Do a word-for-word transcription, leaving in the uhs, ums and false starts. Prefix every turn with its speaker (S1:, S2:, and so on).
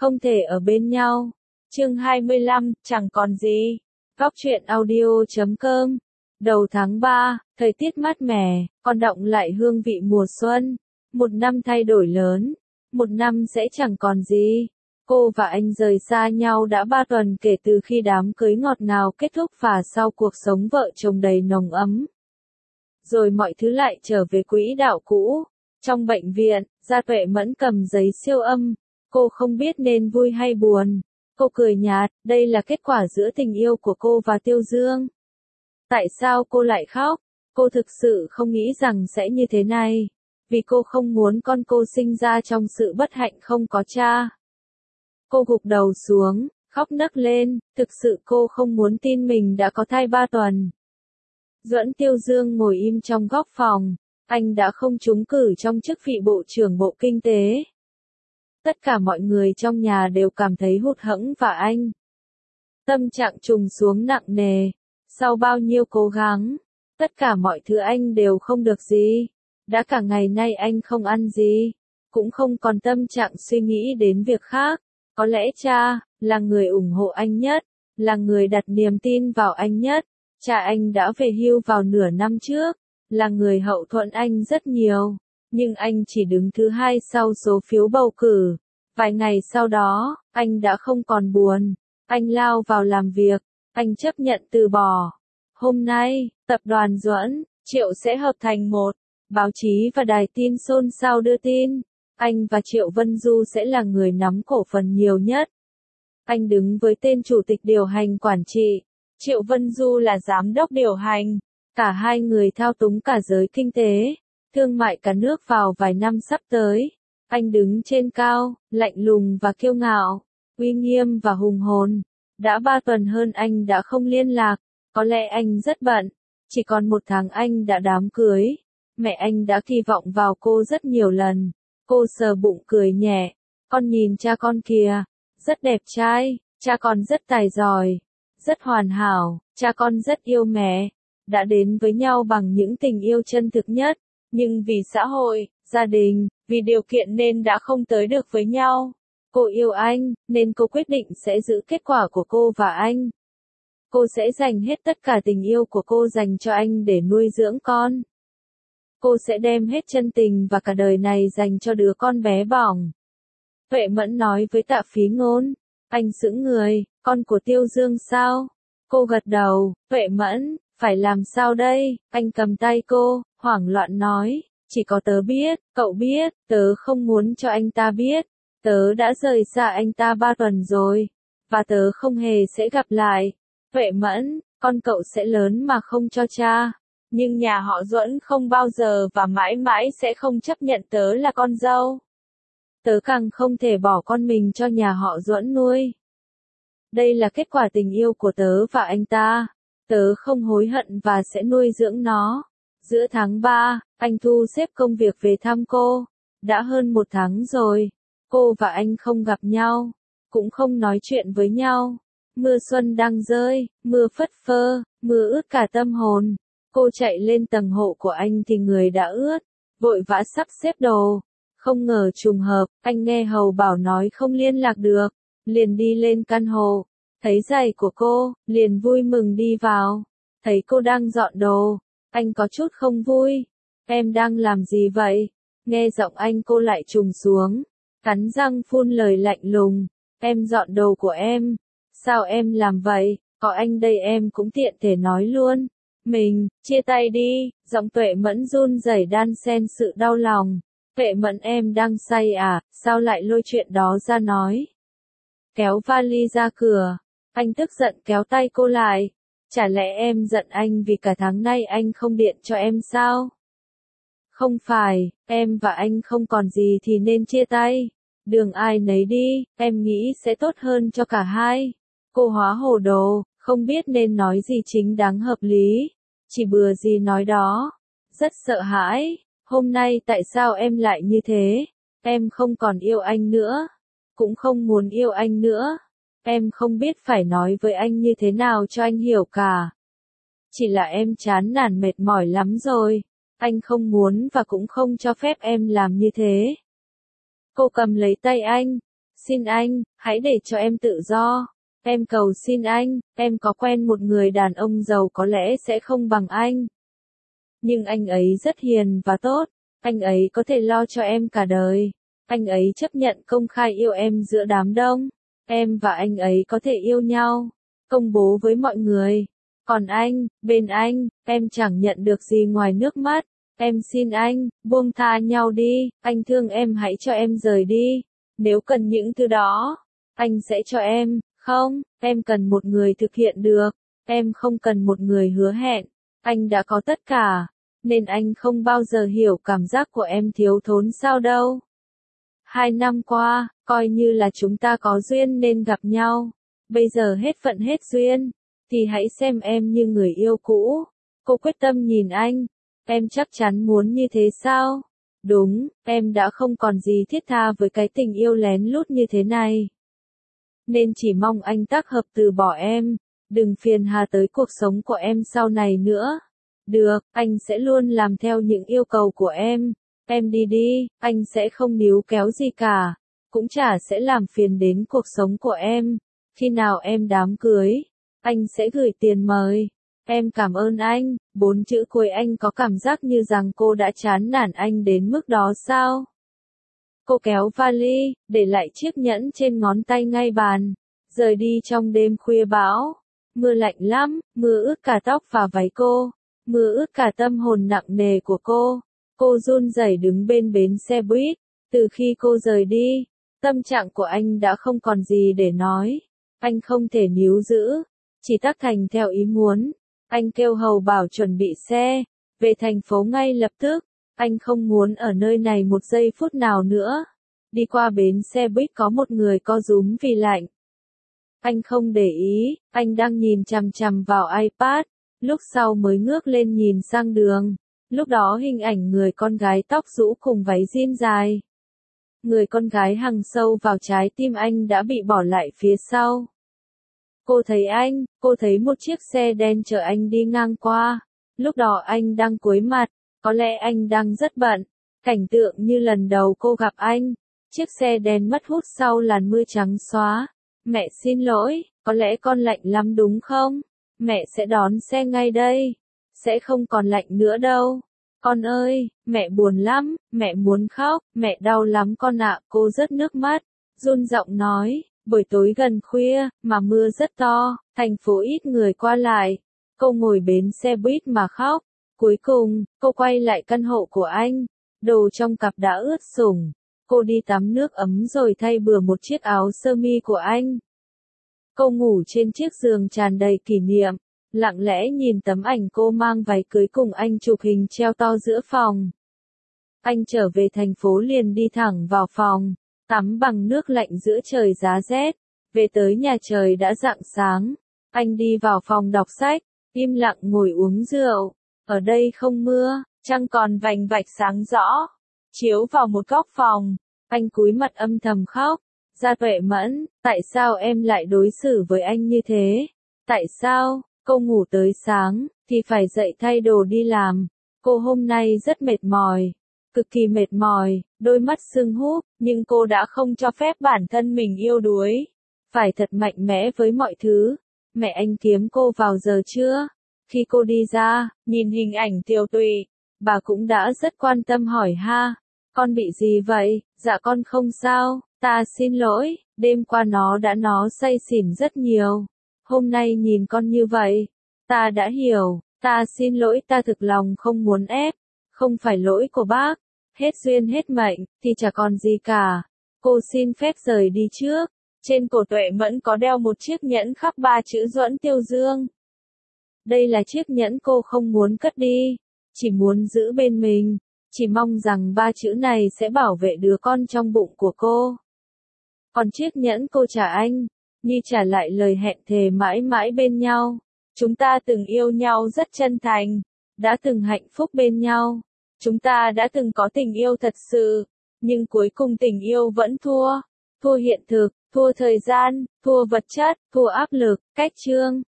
S1: không thể ở bên nhau. Chương hai mươi lăm, chẳng còn gì. Góc truyện audio chấm com. Đầu tháng ba, thời tiết mát mẻ, còn đọng lại hương vị mùa xuân. Một năm thay đổi lớn, một năm sẽ chẳng còn gì. Cô và anh rời xa nhau đã ba tuần kể từ khi đám cưới ngọt ngào kết thúc và sau cuộc sống vợ chồng đầy nồng ấm. Rồi mọi thứ lại trở về quỹ đạo cũ. Trong bệnh viện, Gia Tuệ Mẫn cầm giấy siêu âm. Cô không biết nên vui hay buồn. Cô cười nhạt, đây là kết quả giữa tình yêu của cô và Tiêu Dương. Tại sao cô lại khóc? Cô thực sự không nghĩ rằng sẽ như thế này. Vì cô không muốn con cô sinh ra trong sự bất hạnh không có cha. Cô gục đầu xuống, khóc nấc lên, thực sự cô không muốn tin mình đã có thai ba tuần. Duẫn Tiêu Dương ngồi im trong góc phòng, anh đã không trúng cử trong chức vị Bộ trưởng Bộ Kinh tế. Tất cả mọi người trong nhà đều cảm thấy hụt hẫng và anh. Tâm trạng trùng xuống nặng nề, sau bao nhiêu cố gắng, tất cả mọi thứ anh đều không được gì. Đã cả ngày nay anh không ăn gì, cũng không còn tâm trạng suy nghĩ đến việc khác. Có lẽ cha, là người ủng hộ anh nhất, là người đặt niềm tin vào anh nhất. Cha anh đã về hưu vào nửa năm trước, là người hậu thuẫn anh rất nhiều, nhưng anh chỉ đứng thứ hai sau số phiếu bầu cử. Vài ngày sau đó, anh đã không còn buồn, anh lao vào làm việc, anh chấp nhận từ bỏ. Hôm nay, tập đoàn Duẫn, Triệu sẽ hợp thành một. Báo chí và đài tin xôn xao đưa tin, anh và Triệu Vân Du sẽ là người nắm cổ phần nhiều nhất. Anh đứng với tên chủ tịch điều hành quản trị, Triệu Vân Du là giám đốc điều hành. Cả hai người thao túng cả giới kinh tế, thương mại cả nước vào vài năm sắp tới. Anh đứng trên cao, lạnh lùng và kiêu ngạo, uy nghiêm và hùng hồn. Đã ba tuần hơn anh đã không liên lạc, có lẽ anh rất bận. Chỉ còn một tháng anh đã đám cưới. Mẹ anh đã kỳ vọng vào cô rất nhiều lần. Cô sờ bụng cười nhẹ. Con nhìn cha con kìa, rất đẹp trai, cha con rất tài giỏi, rất hoàn hảo, cha con rất yêu mẹ. Đã đến với nhau bằng những tình yêu chân thực nhất, nhưng vì xã hội, gia đình, vì điều kiện nên đã không tới được với nhau. Cô yêu anh, nên cô quyết định sẽ giữ kết quả của cô và anh. Cô sẽ dành hết tất cả tình yêu của cô dành cho anh để nuôi dưỡng con. Cô sẽ đem hết chân tình và cả đời này dành cho đứa con bé bỏng. Tuệ Mẫn nói với Tạ Phí Ngôn. Anh sững người, con của Tiêu Dương sao? Cô gật đầu, Tuệ Mẫn, phải làm sao đây? Anh cầm tay cô, hoảng loạn nói, chỉ có tớ biết, cậu biết, tớ không muốn cho anh ta biết. Tớ đã rời xa anh ta ba tuần rồi, và tớ không hề sẽ gặp lại. Tuệ Mẫn, con cậu sẽ lớn mà không cho cha. Nhưng nhà họ Duẫn không bao giờ và mãi mãi sẽ không chấp nhận tớ là con dâu. Tớ càng không thể bỏ con mình cho nhà họ Duẫn nuôi. Đây là kết quả tình yêu của tớ và anh ta. Tớ không hối hận và sẽ nuôi dưỡng nó. Giữa tháng ba, anh thu xếp công việc về thăm cô. Đã hơn một tháng rồi. Cô và anh không gặp nhau, cũng không nói chuyện với nhau. Mưa xuân đang rơi, mưa phất phơ, mưa ướt cả tâm hồn. Cô chạy lên tầng hộ của anh thì người đã ướt, vội vã sắp xếp đồ. Không ngờ trùng hợp, anh nghe hầu bảo nói không liên lạc được, liền đi lên căn hộ. Thấy giày của cô, liền vui mừng đi vào. Thấy cô đang dọn đồ, anh có chút không vui. Em đang làm gì vậy? Nghe giọng anh cô lại trùng xuống, cắn răng phun lời lạnh lùng. Em dọn đồ của em. Sao em làm vậy? Có anh đây em cũng tiện thể nói luôn. Mình, chia tay đi. Giọng Tuệ Mẫn run rẩy đan xen sự đau lòng. Tuệ Mẫn em đang say à, sao lại lôi chuyện đó ra nói? Kéo vali ra cửa. Anh tức giận kéo tay cô lại. Chả lẽ em giận anh vì cả tháng nay anh không điện cho em sao? Không phải, em và anh không còn gì thì nên chia tay. Đường ai nấy đi, em nghĩ sẽ tốt hơn cho cả hai. Cô hóa hồ đồ, không biết nên nói gì chính đáng hợp lý. Chỉ bừa gì nói đó. Rất sợ hãi. Hôm nay tại sao em lại như thế? Em không còn yêu anh nữa. Cũng không muốn yêu anh nữa. Em không biết phải nói với anh như thế nào cho anh hiểu cả. Chỉ là em chán nản mệt mỏi lắm rồi. Anh không muốn và cũng không cho phép em làm như thế. Cô cầm lấy tay anh. xin anh, hãy để cho em tự do. Em cầu xin anh, em có quen một người đàn ông giàu có lẽ sẽ không bằng anh. Nhưng anh ấy rất hiền và tốt, anh ấy có thể lo cho em cả đời. Anh ấy chấp nhận công khai yêu em giữa đám đông. Em và anh ấy có thể yêu nhau, công bố với mọi người. Còn anh, bên anh, em chẳng nhận được gì ngoài nước mắt. Em xin anh, buông tha nhau đi, anh thương em hãy cho em rời đi. Nếu cần những thứ đó, anh sẽ cho em. Không, em cần một người thực hiện được. Em không cần một người hứa hẹn. Anh đã có tất cả, nên anh không bao giờ hiểu cảm giác của em thiếu thốn sao đâu. Hai năm qua, coi như là chúng ta có duyên nên gặp nhau. Bây giờ hết phận hết duyên, thì hãy xem em như người yêu cũ. Cô quyết tâm nhìn anh. Em chắc chắn muốn như thế sao? Đúng, em đã không còn gì thiết tha với cái tình yêu lén lút như thế này. Nên chỉ mong anh tác hợp từ bỏ em, đừng phiền hà tới cuộc sống của em sau này nữa. Được, anh sẽ luôn làm theo những yêu cầu của em. Em đi đi, anh sẽ không níu kéo gì cả, cũng chả sẽ làm phiền đến cuộc sống của em. Khi nào em đám cưới, anh sẽ gửi tiền mời. Em cảm ơn anh. Bốn chữ cuối anh có cảm giác như rằng cô đã chán nản anh đến mức đó sao? Cô kéo vali, để lại chiếc nhẫn trên ngón tay ngay bàn, rời đi trong đêm khuya bão. Mưa lạnh lắm, mưa ướt cả tóc và váy cô, mưa ướt cả tâm hồn nặng nề của cô. Cô run rẩy đứng bên bến xe buýt. Từ khi cô rời đi, tâm trạng của anh đã không còn gì để nói. Anh không thể níu giữ, chỉ tác thành theo ý muốn. Anh kêu hầu bảo chuẩn bị xe, về thành phố ngay lập tức. Anh không muốn ở nơi này một giây phút nào nữa. Đi qua bến xe buýt có một người co rúm vì lạnh. Anh không để ý, anh đang nhìn chằm chằm vào iPad, lúc sau mới ngước lên nhìn sang đường. Lúc đó hình ảnh người con gái tóc rũ cùng váy jean dài. Người con gái hằn sâu vào trái tim anh đã bị bỏ lại phía sau. Cô thấy anh, cô thấy một chiếc xe đen chở anh đi ngang qua. Lúc đó anh đang cúi mặt, có lẽ anh đang rất bận. Cảnh tượng như lần đầu cô gặp anh. Chiếc xe đen mất hút sau làn mưa trắng xóa. Mẹ xin lỗi, có lẽ con lạnh lắm đúng không? Mẹ sẽ đón xe ngay đây. Sẽ không còn lạnh nữa đâu. Con ơi, mẹ buồn lắm, mẹ muốn khóc, mẹ đau lắm con ạ. Cô rớt nước mắt, run giọng nói, buổi tối gần khuya, mà mưa rất to, thành phố ít người qua lại. Cô ngồi bến xe buýt mà khóc. Cuối cùng, cô quay lại căn hộ của anh. Đồ trong cặp đã ướt sũng. Cô đi tắm nước ấm rồi thay bừa một chiếc áo sơ mi của anh. Cô ngủ trên chiếc giường tràn đầy kỷ niệm. Lặng lẽ nhìn tấm ảnh cô mang váy cưới cùng anh chụp hình treo to giữa phòng. Anh trở về thành phố liền đi thẳng vào phòng, tắm bằng nước lạnh giữa trời giá rét. Về tới nhà trời đã rạng sáng. Anh đi vào phòng đọc sách, im lặng ngồi uống rượu. Ở đây không mưa, trăng còn vành vạch sáng rõ, chiếu vào một góc phòng. Anh cúi mặt âm thầm khóc. Gia Tuệ Mẫn, tại sao em lại đối xử với anh như thế? Tại sao? Cô ngủ tới sáng, thì phải dậy thay đồ đi làm. Cô hôm nay rất mệt mỏi, cực kỳ mệt mỏi, đôi mắt sưng húp, nhưng cô đã không cho phép bản thân mình yếu đuối. Phải thật mạnh mẽ với mọi thứ. Mẹ anh kiếm cô vào giờ trưa. Khi cô đi ra, nhìn hình ảnh tiều tụy, bà cũng đã rất quan tâm hỏi ha. Con bị gì vậy? Dạ con không sao, ta xin lỗi, đêm qua nó đã nó say xỉn rất nhiều. Hôm nay nhìn con như vậy, ta đã hiểu, ta xin lỗi ta thực lòng không muốn ép, không phải lỗi của bác, hết duyên hết mệnh, thì chả còn gì cả. Cô xin phép rời đi trước. Trên cổ Tuệ Mẫn có đeo một chiếc nhẫn khắc ba chữ Duẫn Tiêu Dương. Đây là chiếc nhẫn cô không muốn cất đi, chỉ muốn giữ bên mình, chỉ mong rằng ba chữ này sẽ bảo vệ đứa con trong bụng của cô. Còn chiếc nhẫn cô trả anh, như trả lại lời hẹn thề mãi mãi bên nhau. Chúng ta từng yêu nhau rất chân thành, đã từng hạnh phúc bên nhau. Chúng ta đã từng có tình yêu thật sự, nhưng cuối cùng tình yêu vẫn thua. Thua hiện thực, thua thời gian, thua vật chất, thua áp lực, cách chương.